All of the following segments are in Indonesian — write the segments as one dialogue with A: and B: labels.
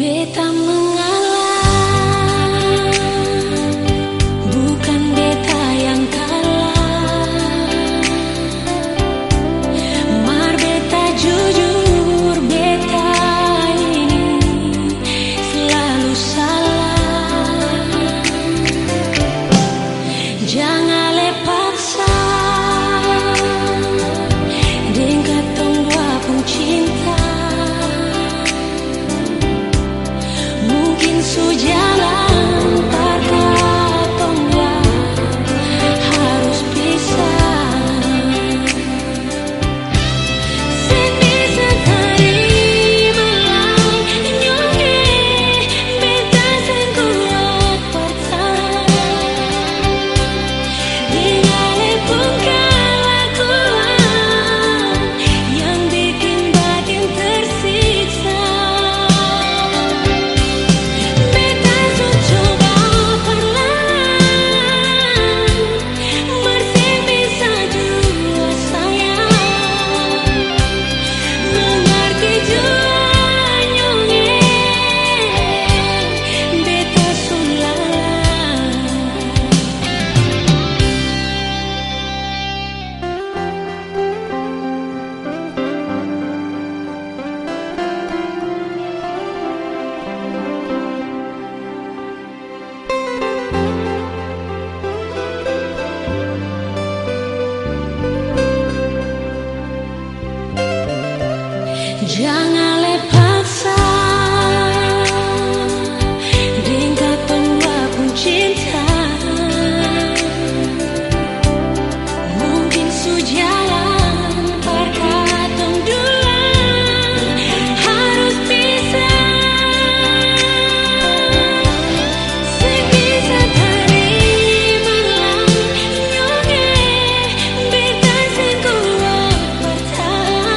A: Beta mengalah, bukan beta yang kalah. Mar beta jujur, beta ini selalu salah. Jangan lepaksa dengan tong dua pun cinta. Mungkin sujalan terkatong dua harus pisah. Sen bisa terima nyonge beta sen kuat percaya. Tinggal pun kelakuan yang bikin batin tersiksa. Jangan lepaksa dengan tong dua pun cinta. Mungkin sujalan terkatong dua harus pisah. Sebisa terima nyonge beta sen kuat percaya.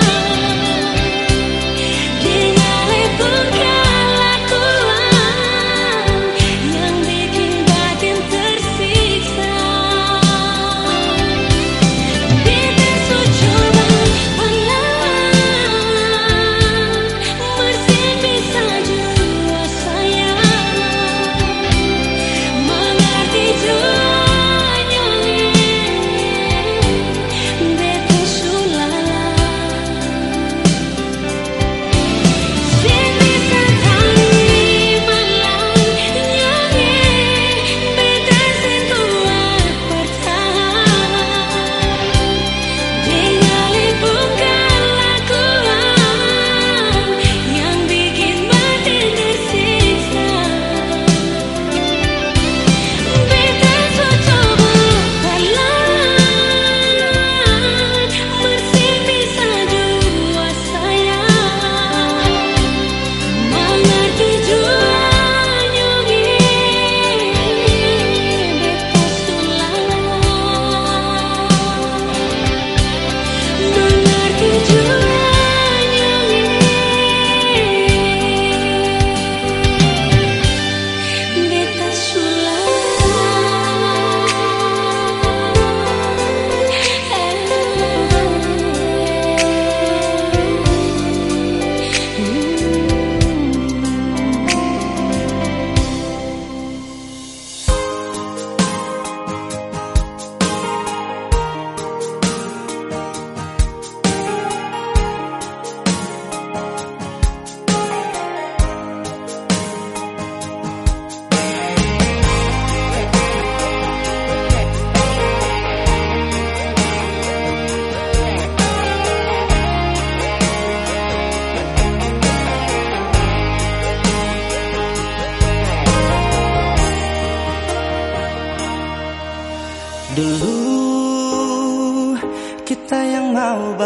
B: Dulu kita yang mau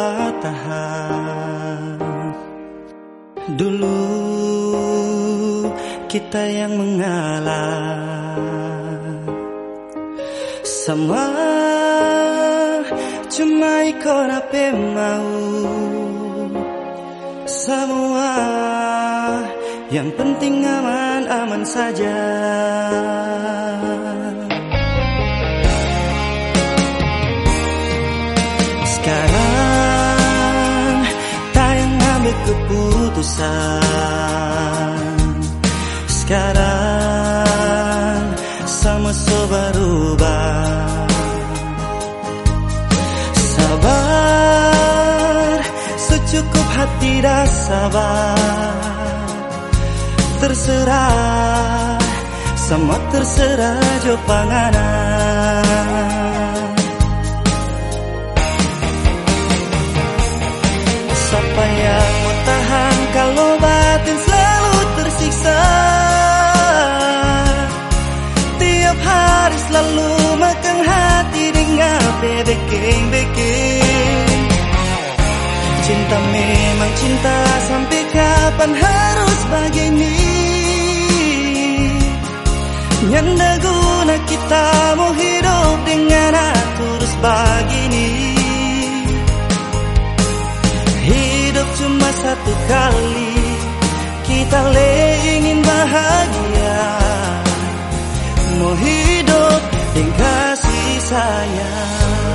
B: bertahan, dulu kita yang mengalah. Semua cuma ikut apa mau, semua yang penting aman-aman saja. Sekarang tak yang ambil keputusan, Sekarang sama so berubah. Sabar, secukup hati dah sabar. Terserah, sama terserah jo panganan. Siapa yang mau tahan kalau batin selalu tersiksa? Tiap hari selalu makan hati dengan beking-beking. Cinta memang cinta, sampai kapan harus begini? Nyanda guna kita mau hidup dengan terus begini. Hidup cuma satu kali, kita ingin bahagia. Mau hidup dengan kasih sayang.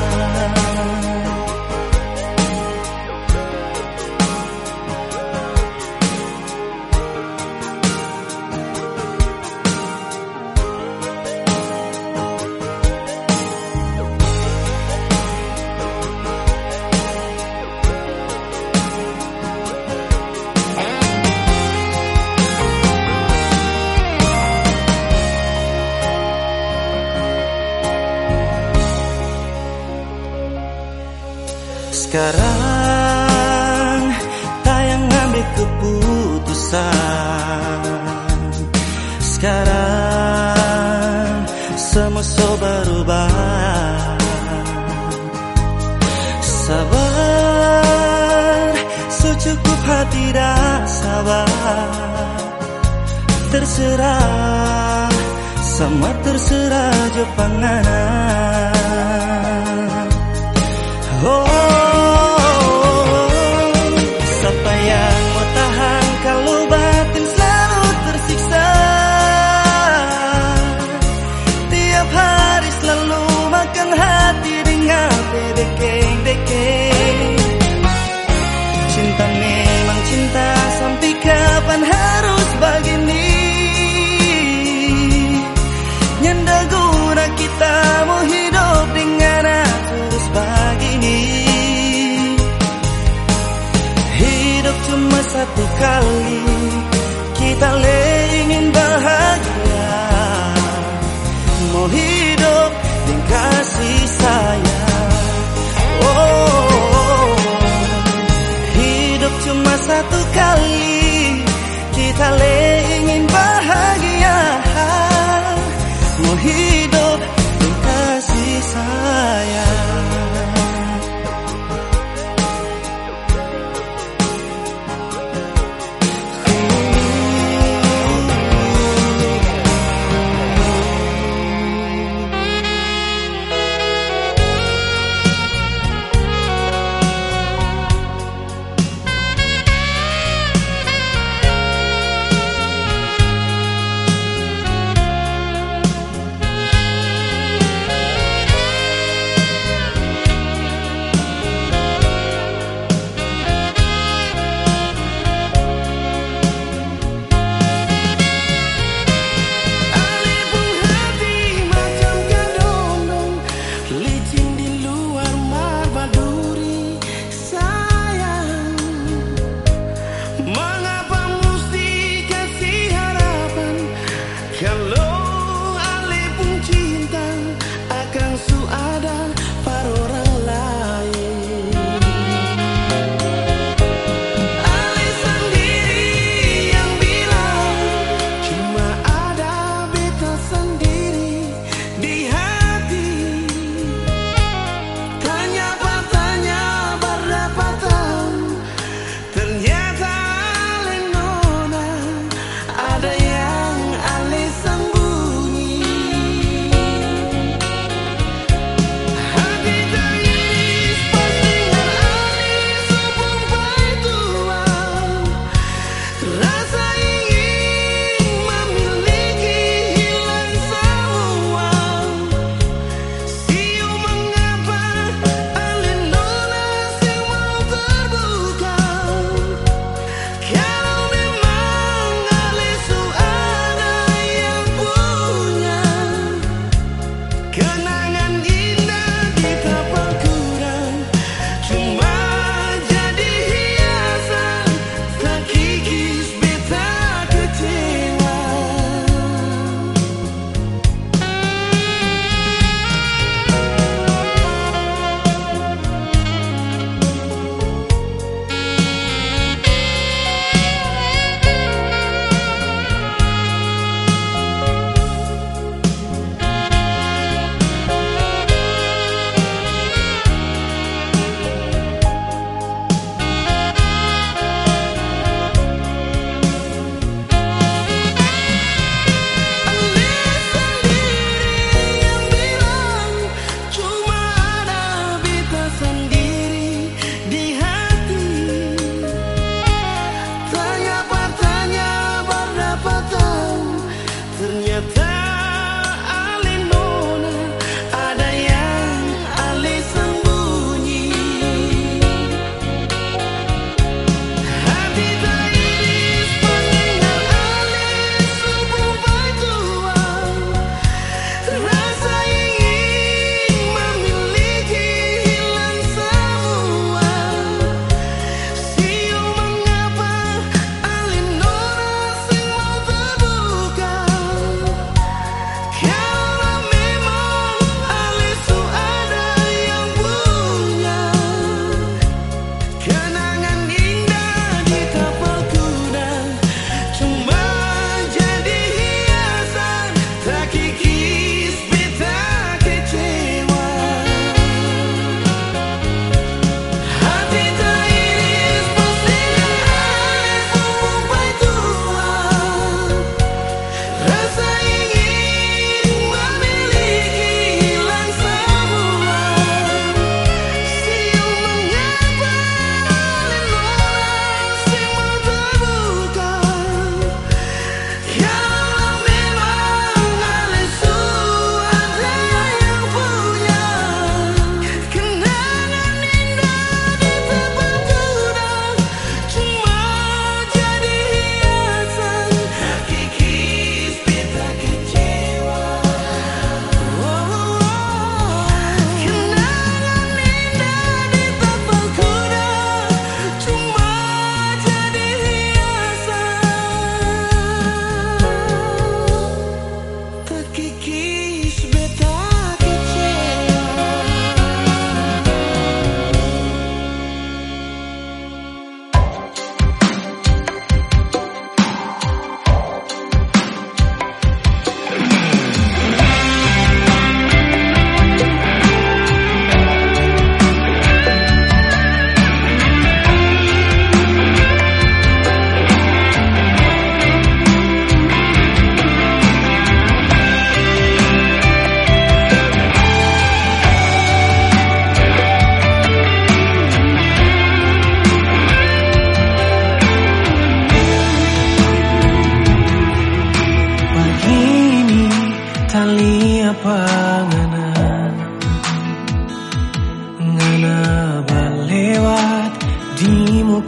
B: Sekarang tayang ambil keputusan. Sekarang semua so berubah. Sabar, secukup hati dah sabar. Terserah, sama terserah jo panganan. Oh, siapa yang mau tahan kalau batin selalu tersiksa? Tiap hari selalu makan hati dengan beking-beking. Cinta memang cinta, sampai kapan harus begini? Nyanda guna kita mau hidup dengan terus begini. Hidup cuma satu kali, kita ingin bahagia. Mau hidup dengan kasih sayang. Oh, hidup cuma satu kali, kita ingin bahagia. Mau hidup dengan kasih sayang.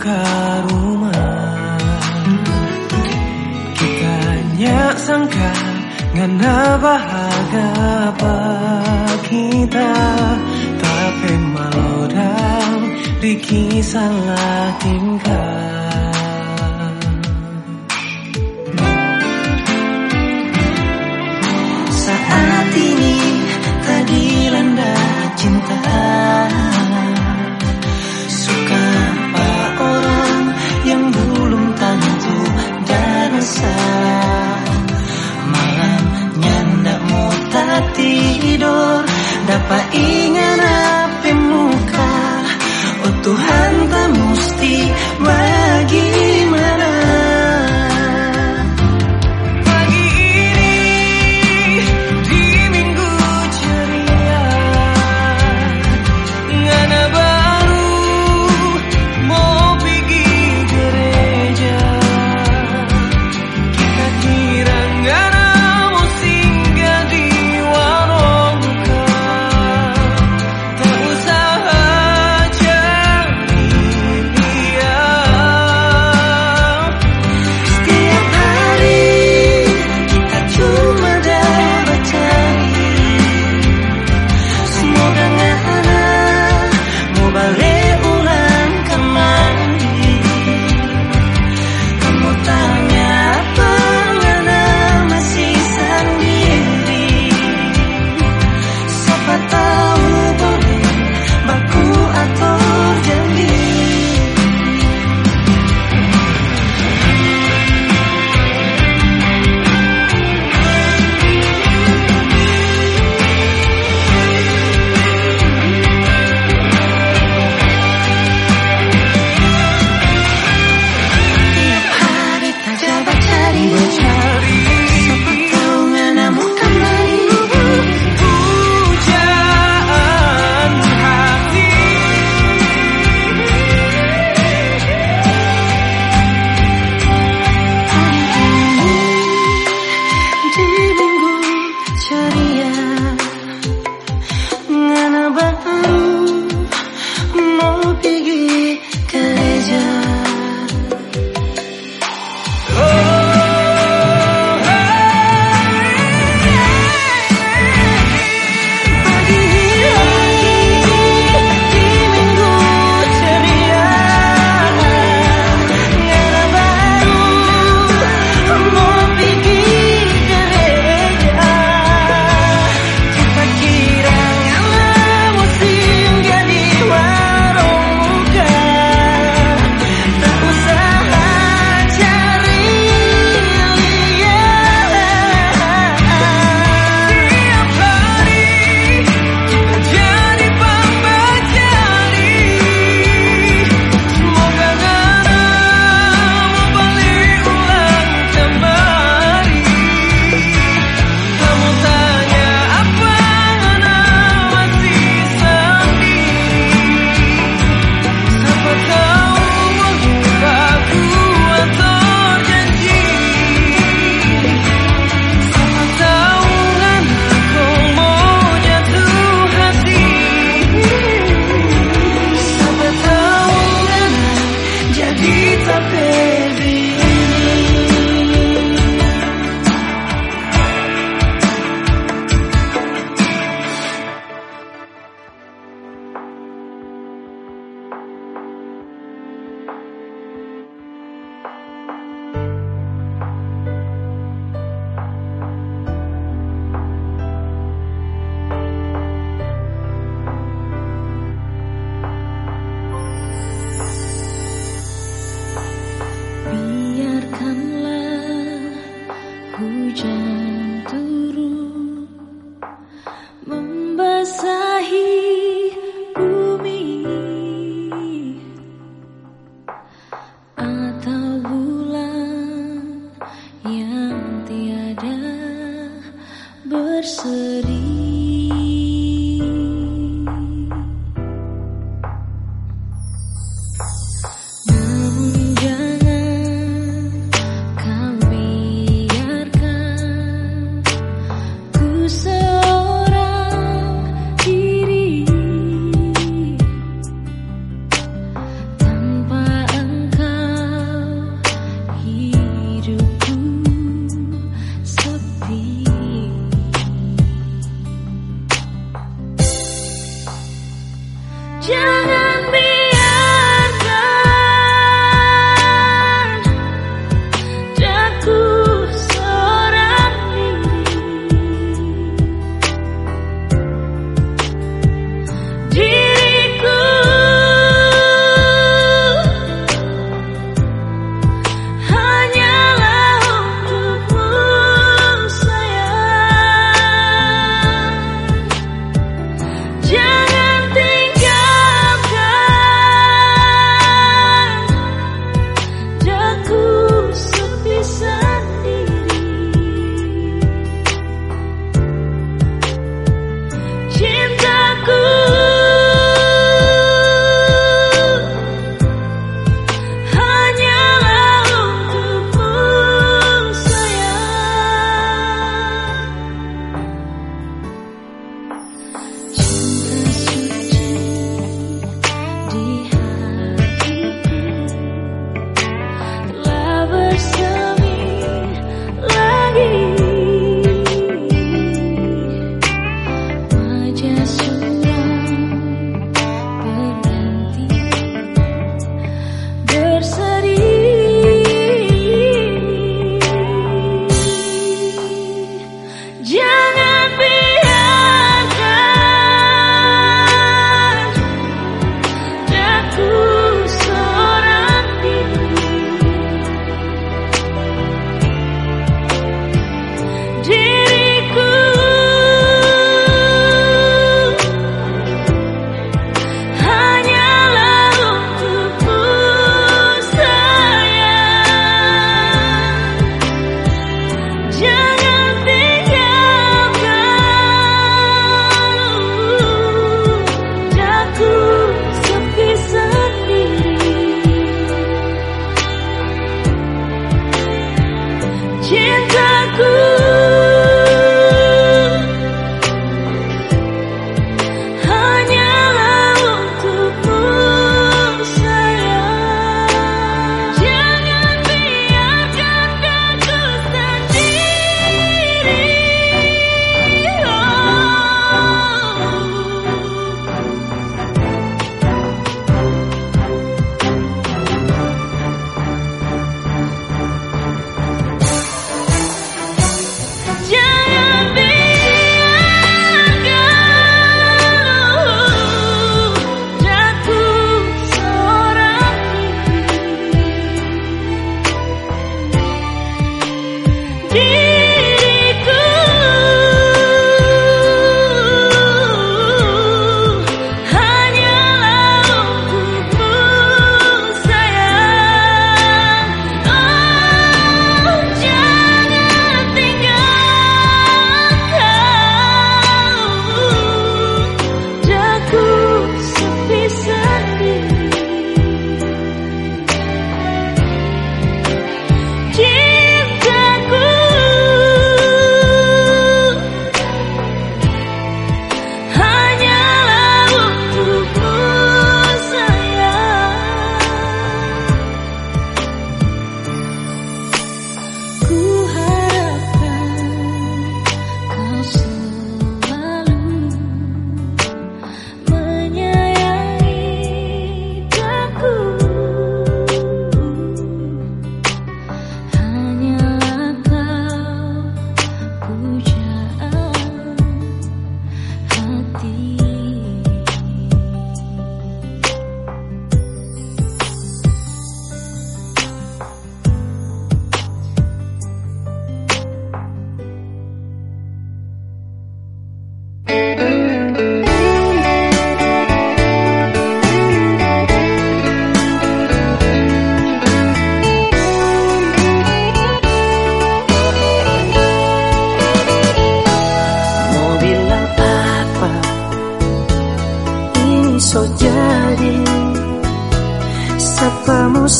B: muka rumah. Kita nyak sangka ngana bahagia kita, tapi malodang Riki salah tingkah. Saat ini tak dilanda cinta, suka apa orang yang belum tentu dan resah. Malamnya ndak mau tak tidur, dapat ingat api muka. Oh Tuhan, tak mesti bagaimana.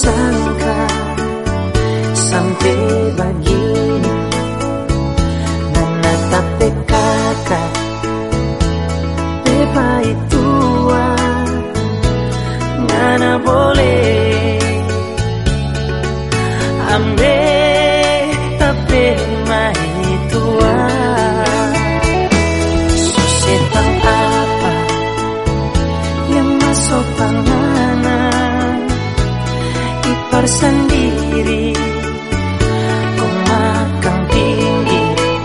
C: sangka sampai begini menatapi kakak beba tua ngana boleh ambil tapi mai tua susetang apa yang masuk panganan ipar sendiri kau makan tinggi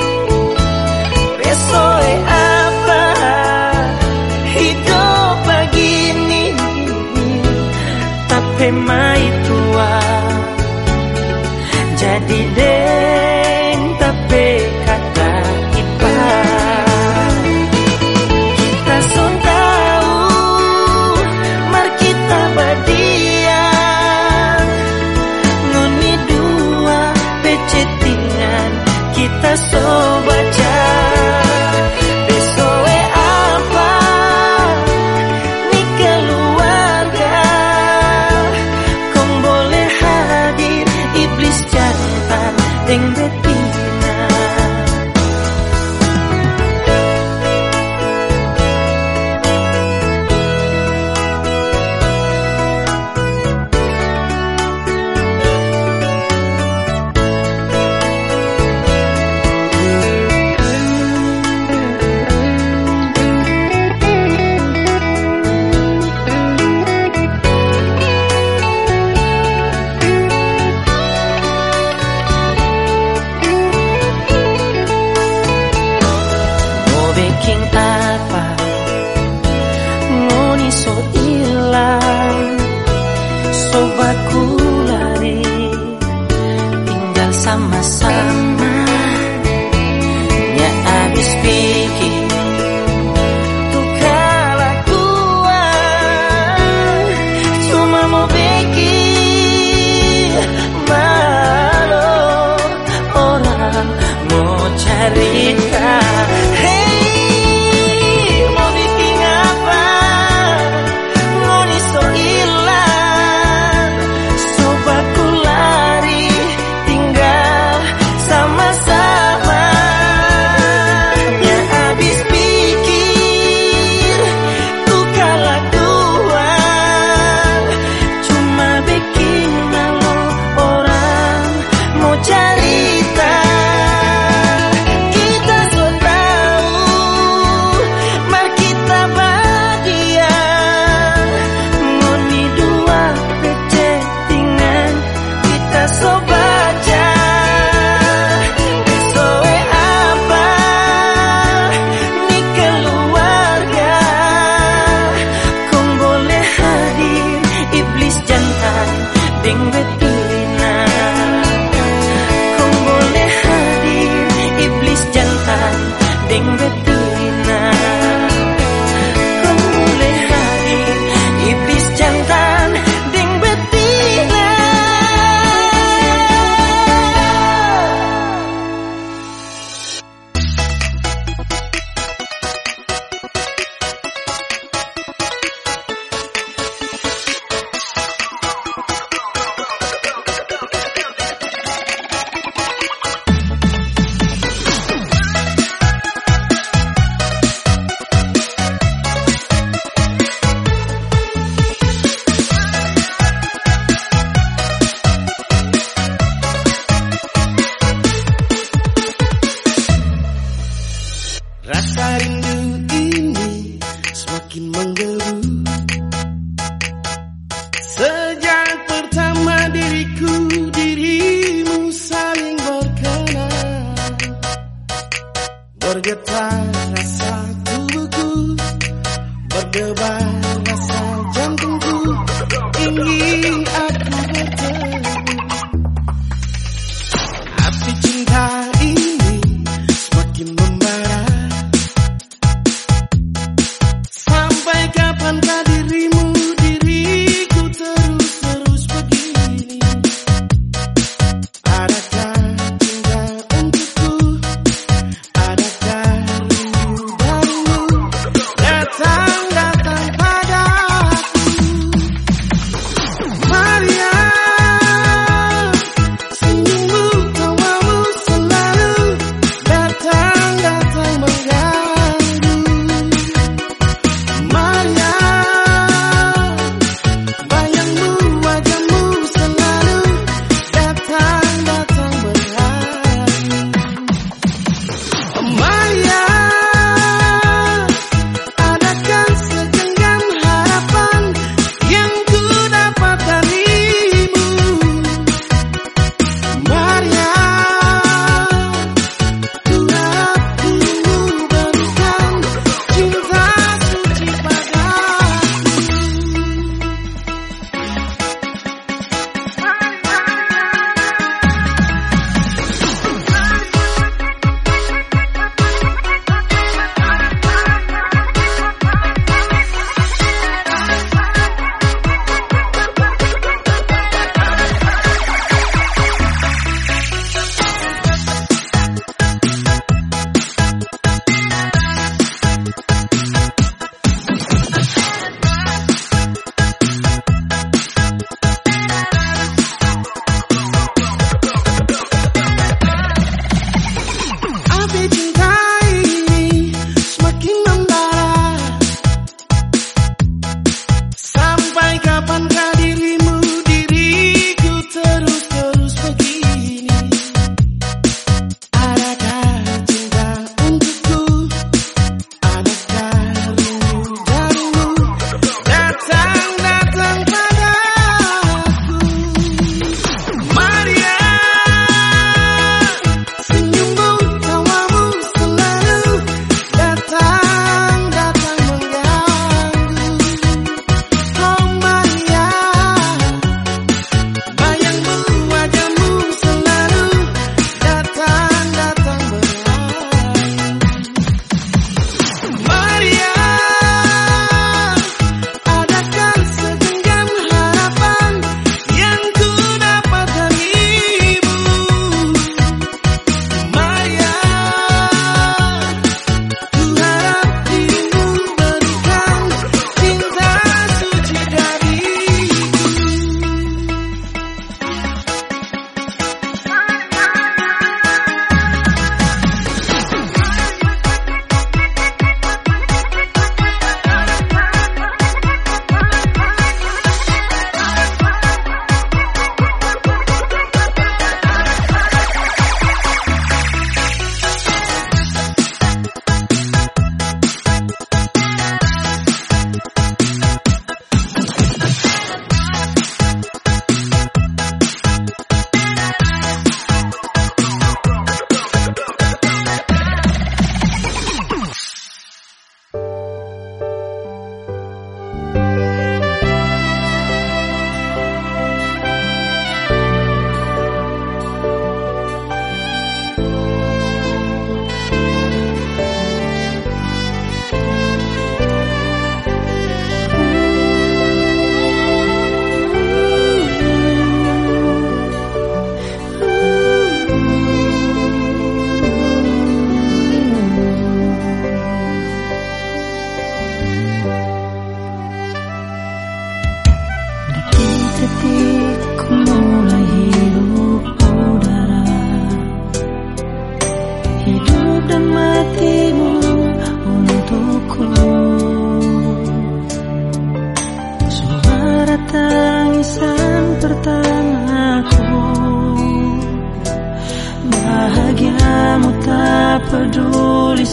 C: besok apa hidup begini tapi mai tua jadi deng tapi kata ipar kita sun tahu mar kita badian ngoni dua pecetingan kita so baca besok apa nih keluarga kau boleh hadir iblis jantan deng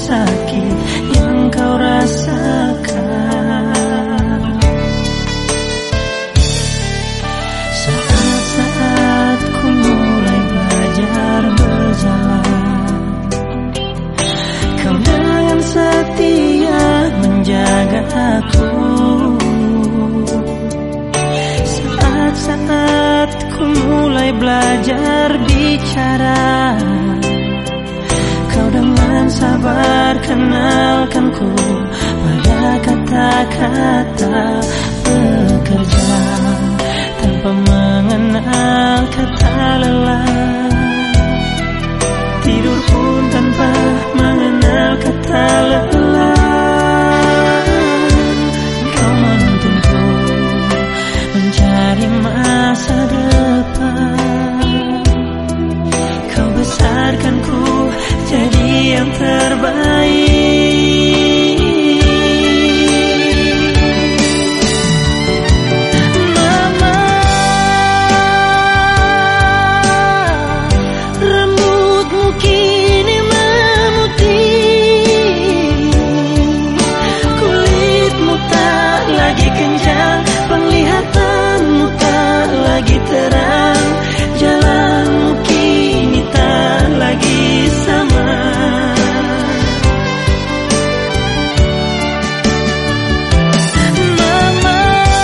C: sakit yang kau rasakan. Saat-saat ku mulai belajar berjalan, kau dengan setia menjaga aku. Saat ku mulai belajar bicara, kau dengan sabar kenalkanku pada kata-kata bekerja, tanpa mengenal kata lelah. Tidur pun tanpa mengenal kata lelah. Kau menuntunku mencari masa depan, kau besarkanku jadi yang terbaik. Mama, rambutmu kini memutih, kulitmu tak lagi kencang, penglihatanmu tak lagi terang, jalanmu kini tak lagi sama. Mama,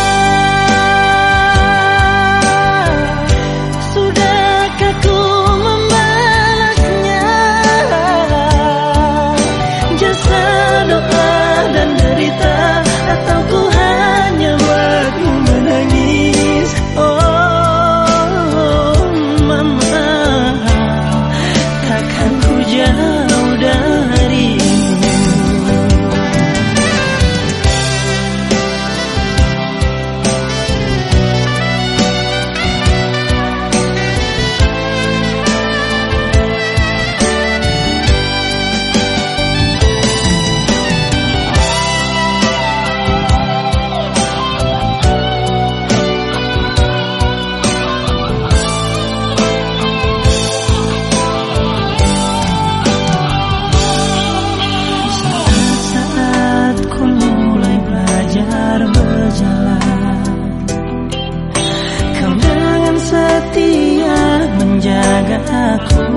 C: sudahkah ku membalasnya? Jasa doa dan derita, atau ku hanya buatmu menangis? Oh mama, takkan ku jauh darimu. Saat ku mulai belajar berjalan, kau dengan setia menjaga aku.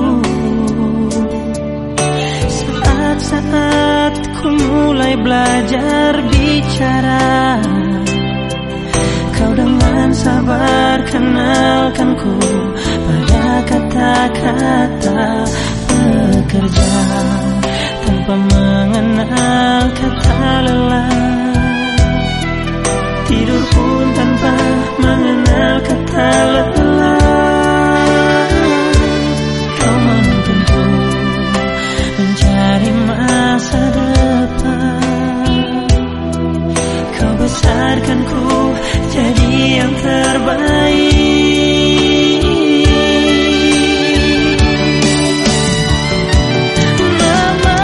C: Saat ku mulai belajar bicara, kau dengan sabar kenalkanku pada kata-kata bekerja, tanpa mengenal kata lelah. Tidur pun tanpa mengenal kata lelah. Kau menuntunku mencari masa depan, kau besarkanku jadi yang terbaik. Mama,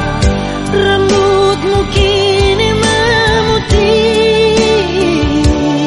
C: rambutmu kini memutih,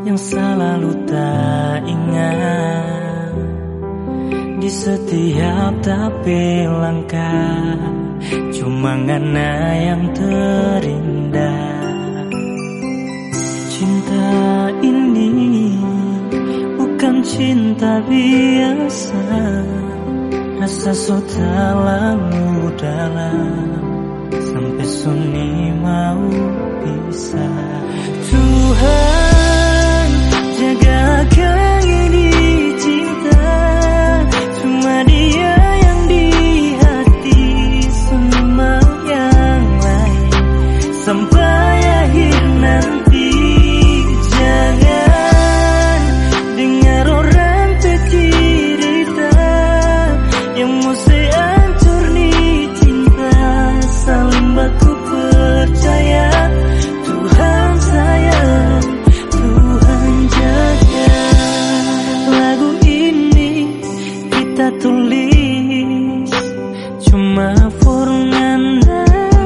C: yang selalu tak ingat di setiap tapi langkah, cuma ngana yang terindah. Cinta ini bukan cinta biasa, rasa so terlalu dalam sampai sunyi mau pisah. Tuhan jagakan ini cinta, cuma Dia yang di hati, sunyi mau yang lain sampai akhir nanti. Jangan dengar orang cerita yang mesti hancur nih cinta, saling baku percaya. Tuhan sayang, Tuhan jaga. Lagu ini kita tulis cuma for ngana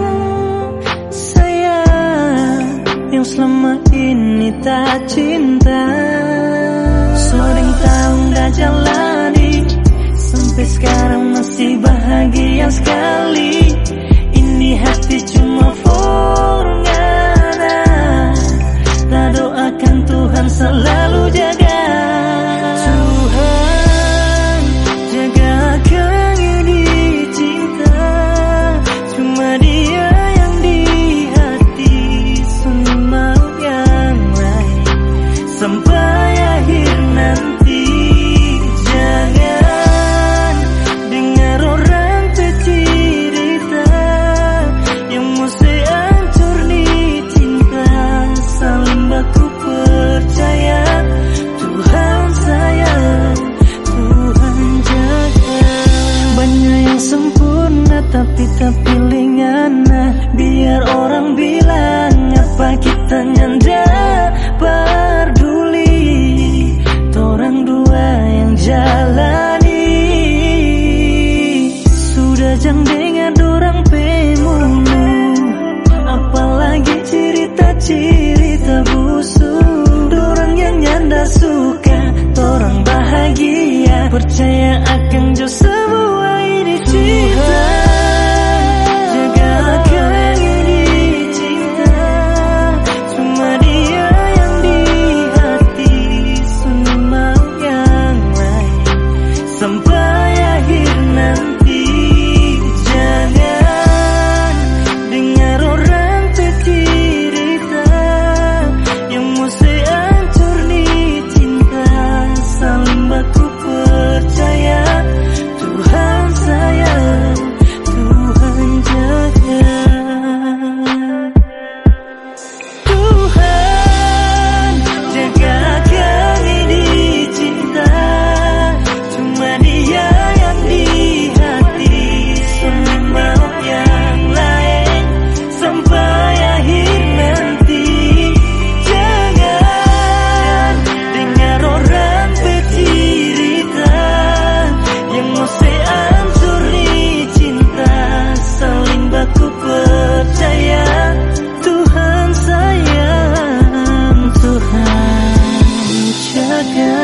C: sayang yang selama ini tak cinta. Sering tahun dah jalani, sampai sekarang masih bahagia sekali. Ini hati cuma for ngana, tak doakan Tuhan selalu jaga. Tuhan jagakan ini cinta, cuma Dia yang di hati, sunyi mau yang lain sampai akhir nanti. Jangan dengar orang cerita yang mesti hancur nih cinta, saling baku percaya. Tuhan sayang, Tuhan jaga. Banyak yang sempurna tapi tak pilih ngana, biar orang bilang apa kita nyanda peduli. Torang dua yang jalani, sudah jang dengar dorang pemulu, apalagi cerita-cerita busuk. Dorang yang nyanda suka, torang bahagia, percaya akan jo semua ini cinta. Jagakan ini cinta, cuma Dia yang di hati, sunyi mau yang lain sampai akhir nanti. Jangan dengar orang cerita yang mesti hancur nih cinta, saling baku percaya. Tuhan sayang, Tuhan jaga. Tuhan jagakan ini cinta, cuma Dia yang di hati, sunyi mau yang lain sampai akhir nanti. Jangan dengar orang bercerita yang mesti hancur nih cinta, saling baku percaya. Tuhan sayang, Tuhan jaga.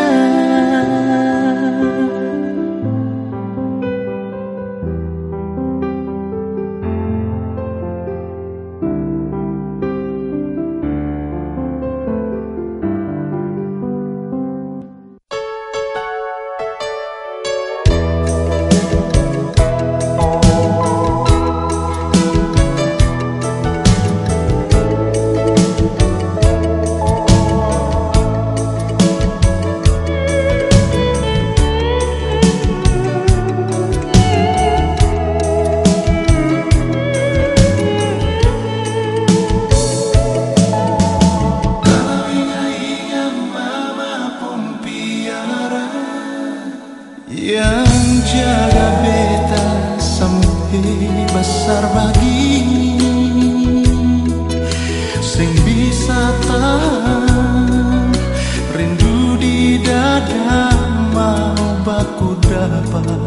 B: Yang jaga beta sampai besar begini, sing bisa tahan rindu di dada, mau baku dapat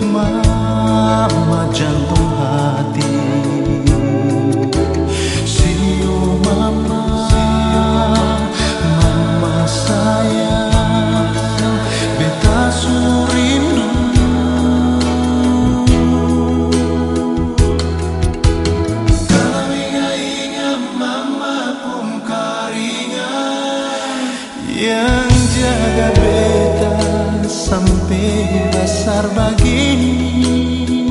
B: mama jantung hati. Siu mama, mama
D: gini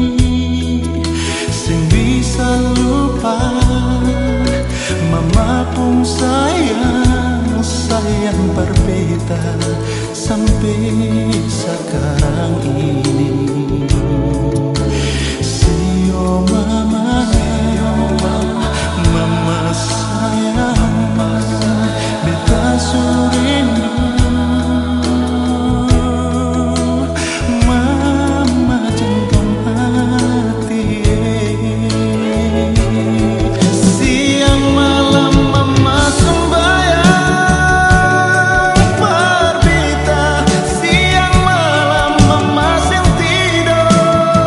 D: sing bisa lupa. Mama pun sayang, sayang berbeda sampai sekarang ini. Sio mama, mama sayang, beta surindu. Mama jantung hati. Siang malam mama sembahyang berbita, siang malam mama sentido.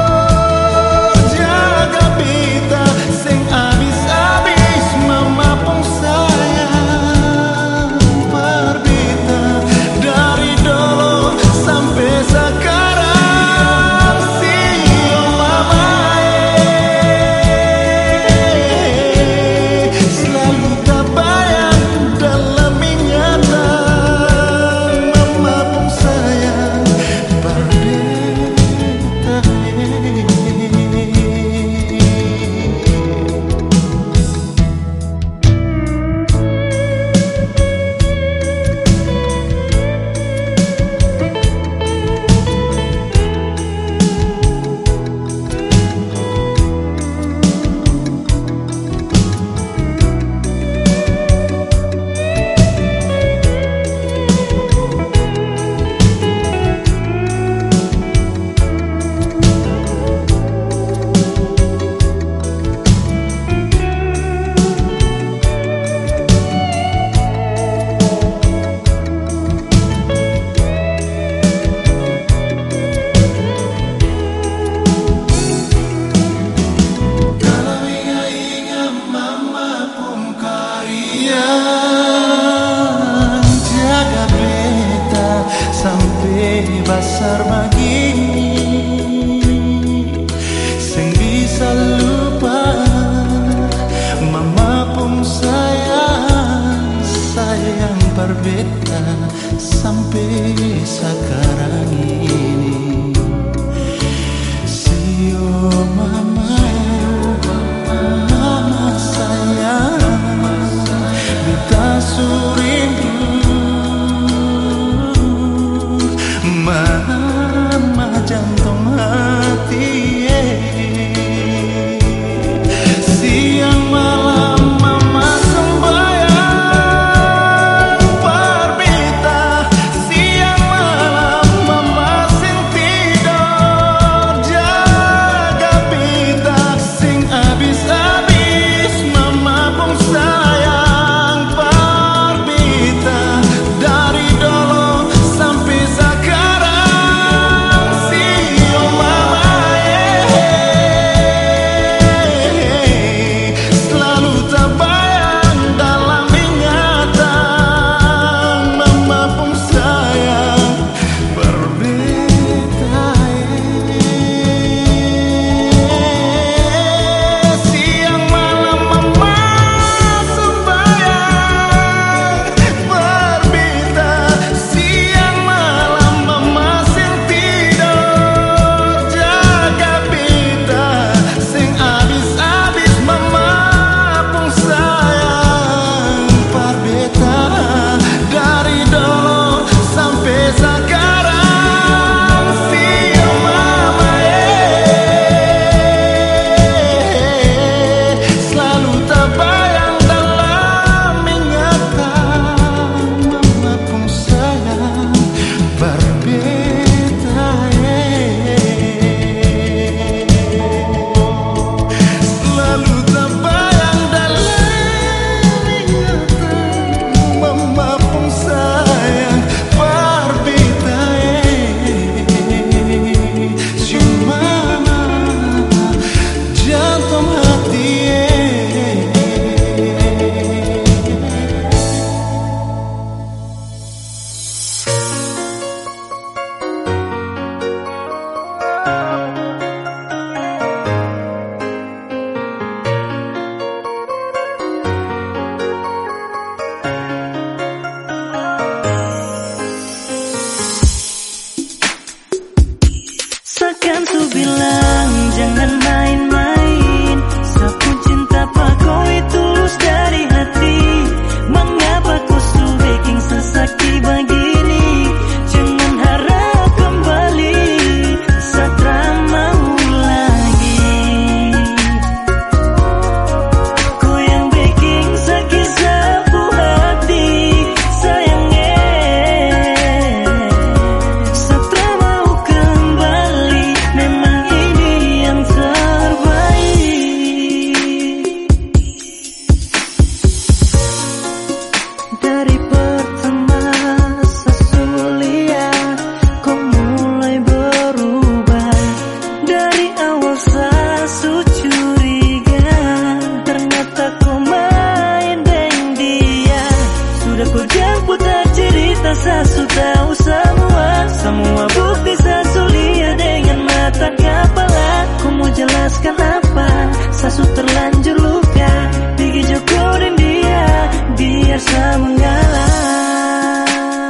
C: Semua bukti Sasu lihat dengan mata kepala. Ku mau jelaskan apa, Sasu terlanjur luka. Pergi jokorin dia, biar saya mengalah.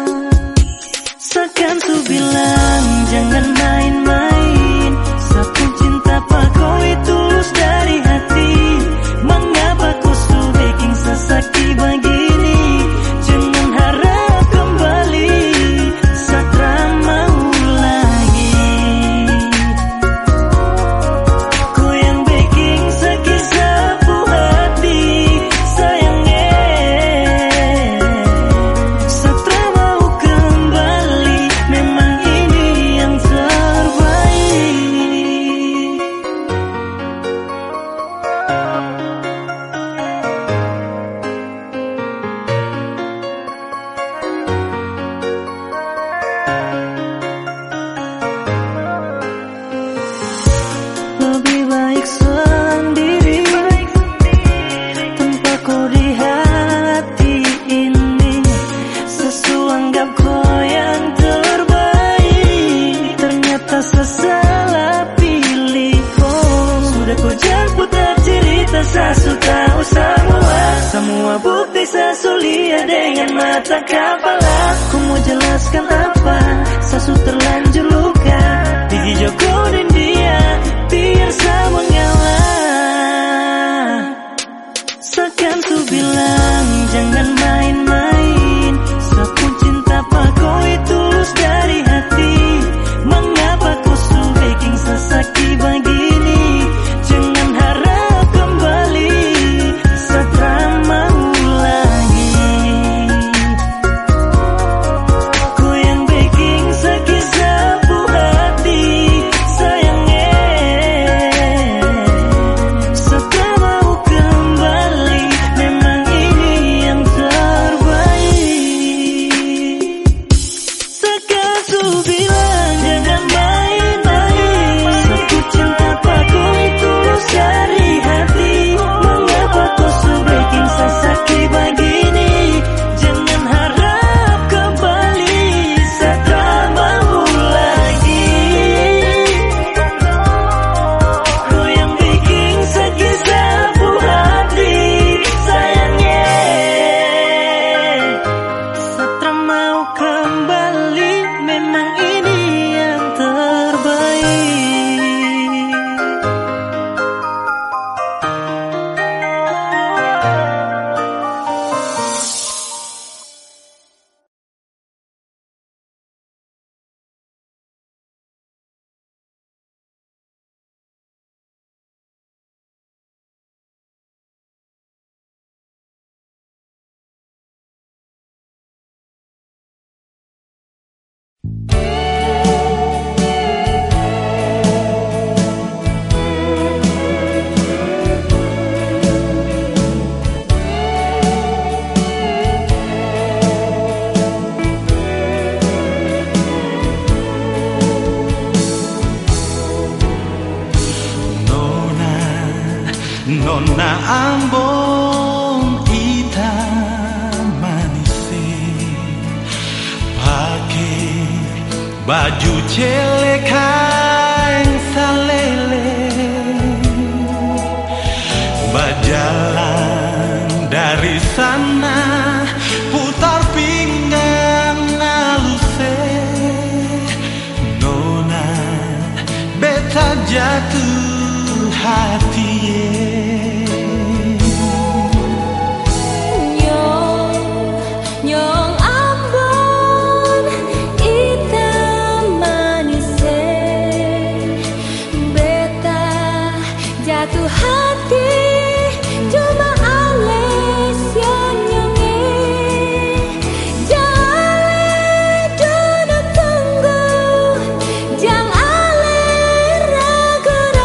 C: Sekan su bilang jangan main-main. Sapu cinta kau itu tulus dari hati. Mengapa kau su bikin sesakit begini? Jangan harap kembali, Satra mau lagi. Kau yang bikin sakit sapu hati, sayangnya. Satra mau kembali, memang ini yang terbaik. Lebih baik sendiri tanpa kau di hati ini. Sesu anggap kau yang terbaik, ternyata sesalah pilih kau. Sudah kau jemput cerita, Sasu tahu semua. Semua bukti Sasu lihat dengan mata kepala. Ku mau jelaskan apa, Sasu terlanjur luka. Pergi jokorin dia, biar saya mengalah. Sekan su bilang jangan main-main. Sapu cinta kau itu tulus dari hati. Mengapa kau su bikin sesakit begini? Jangan harap kembali, Satra mau lagi. Kau yang bikin sakit sapu hati, sayangnya. Satra mau kembali, memang ini yang terbaik. Sekarang su bilang jangan main-main. Sapu cinta kau itu tulus dari hati. Mengapa kau su bikin sesakit begini? Jangan harap kembali, Satra mau lagi. Kau yang bikin sakit sapu hati, sayangnya. Satra mau kembali, memang ini yang terbaik.
D: Nona Ambon ita manise, pakai baju celekan salele, berjalan dari sana putar pinggang aluse. Nona beta jatuh hati.
A: Nyong Ambon ita manise, beta jatuh hati. Cuma ales yang nyonge, jale duduk tunggu, jang ale ragu.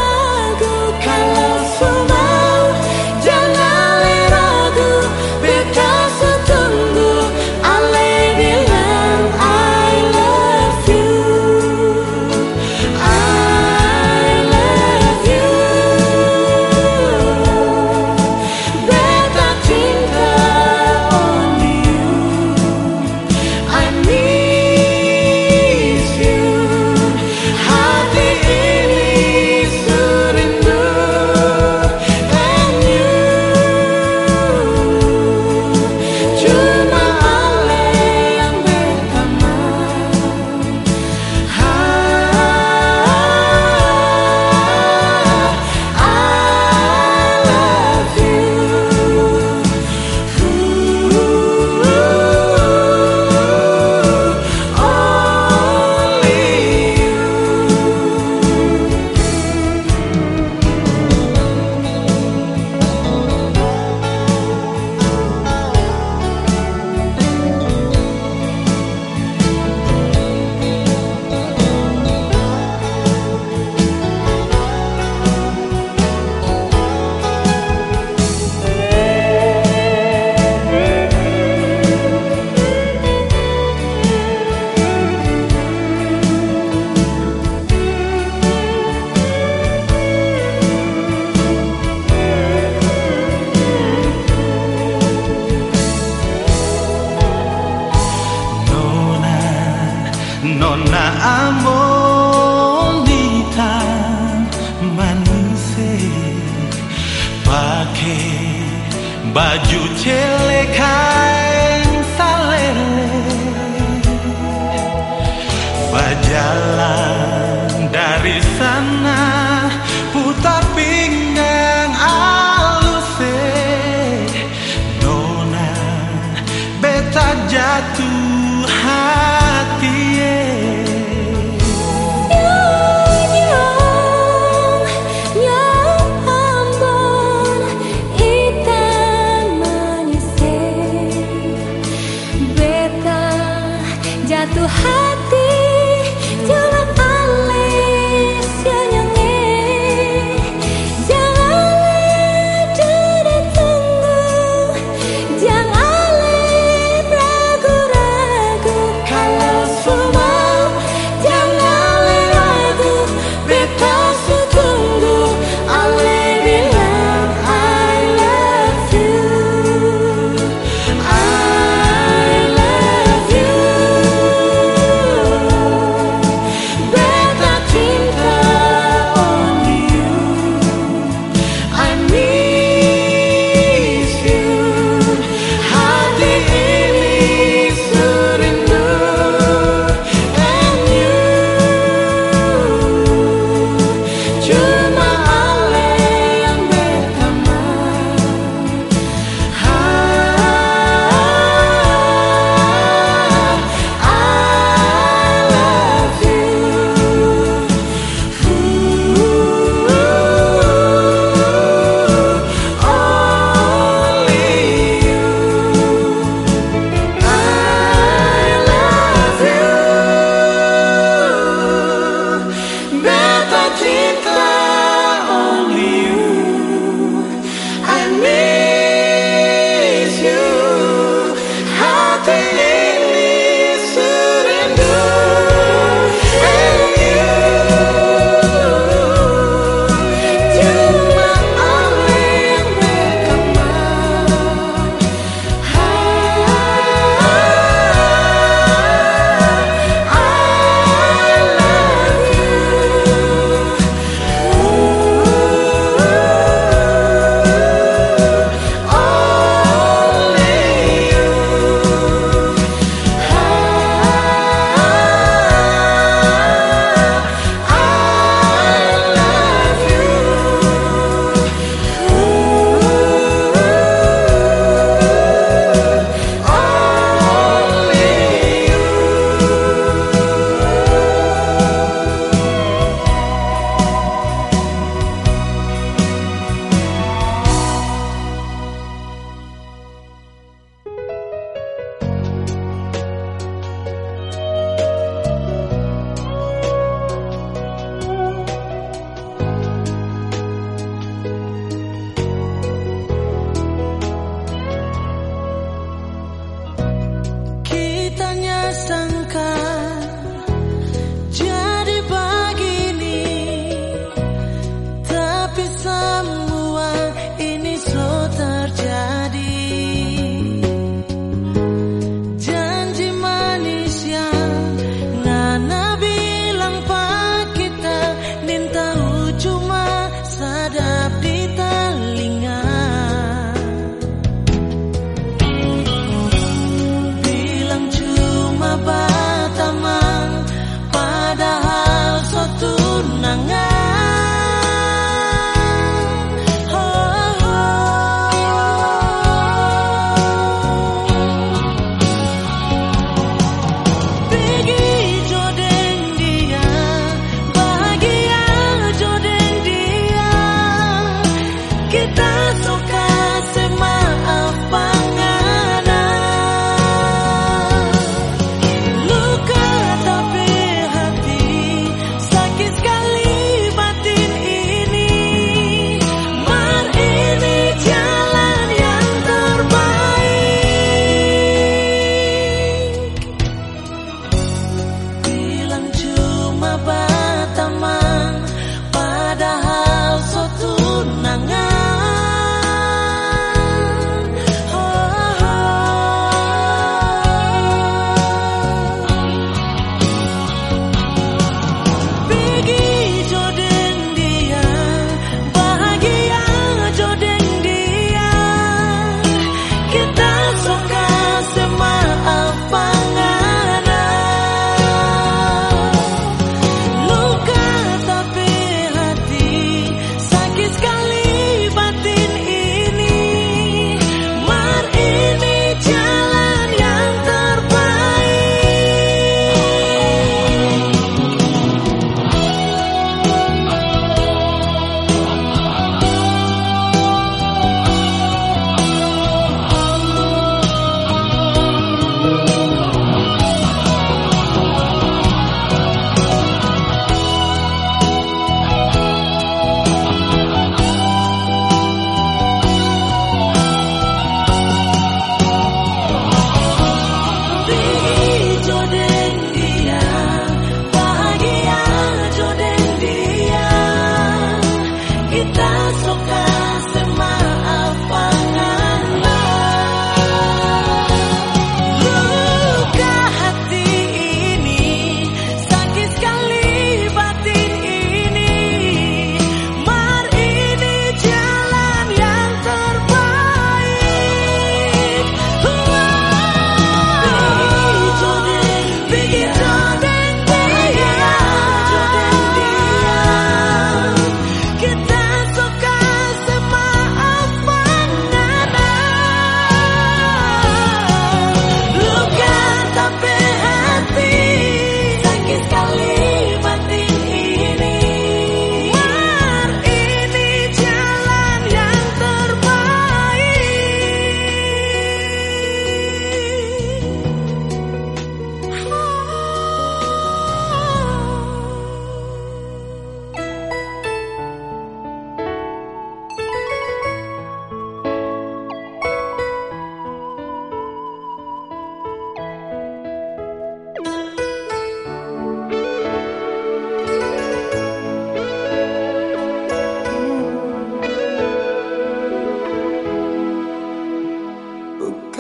D: baju celek kain salele, berjalan dari sana putar pinggang aluse, nona beta jatuh hati.
A: Jatuh hati, coba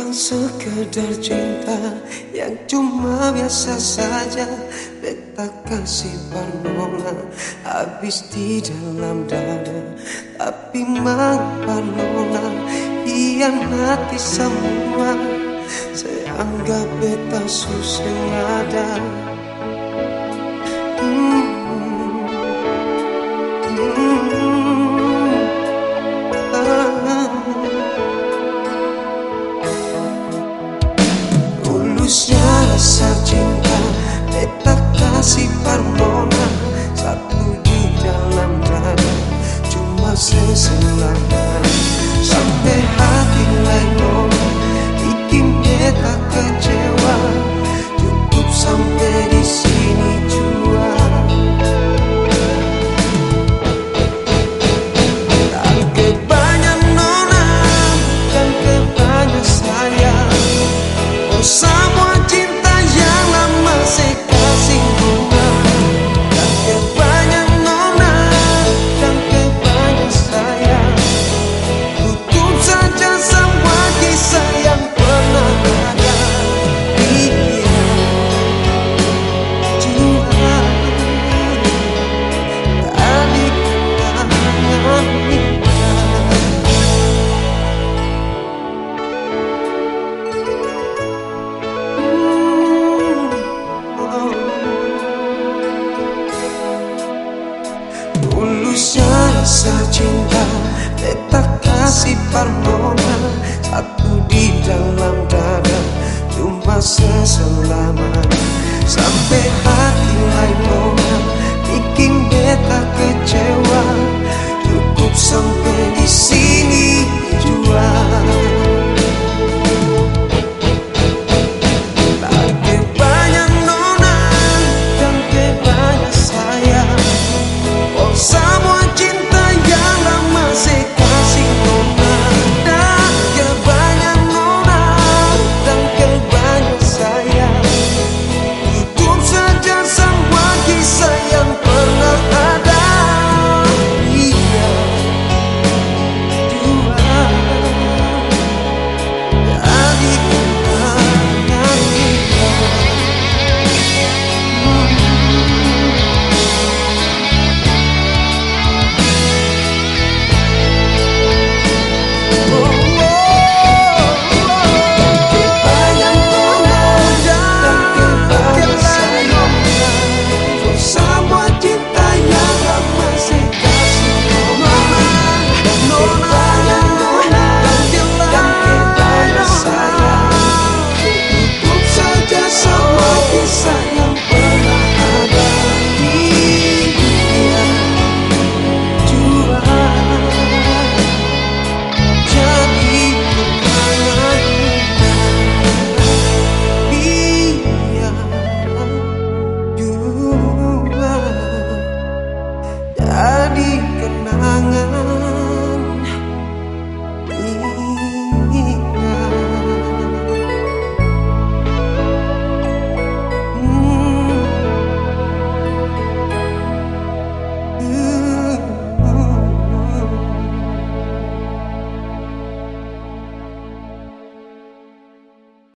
E: Memang sekedar cinta yang cuma biasa saja. Beta kasih Parnona habis di dalam dada. Tapi mang Parnona hianati semua. Saya anggap beta susah ada. Tulusnya rasa cinta beta kasih Parnona satu di dalam dada, cuma seselama. Sampai hati lain nona bikin beta kecewa. Cukup sampai di sini jua. Tak kebanyak nona, bukan kebanyak sayang. Oh semua cinta yang lama saya kasih bunga. Dan kebanyak nona, dan kebanyak sayang. Tutup saja semua kisah yang pernah ada. Iya, jua tadi kenangan indah. Tulusnya rasa cinta beta kasih Parnona satu di dalam dada, cuma seselama. Sampai hati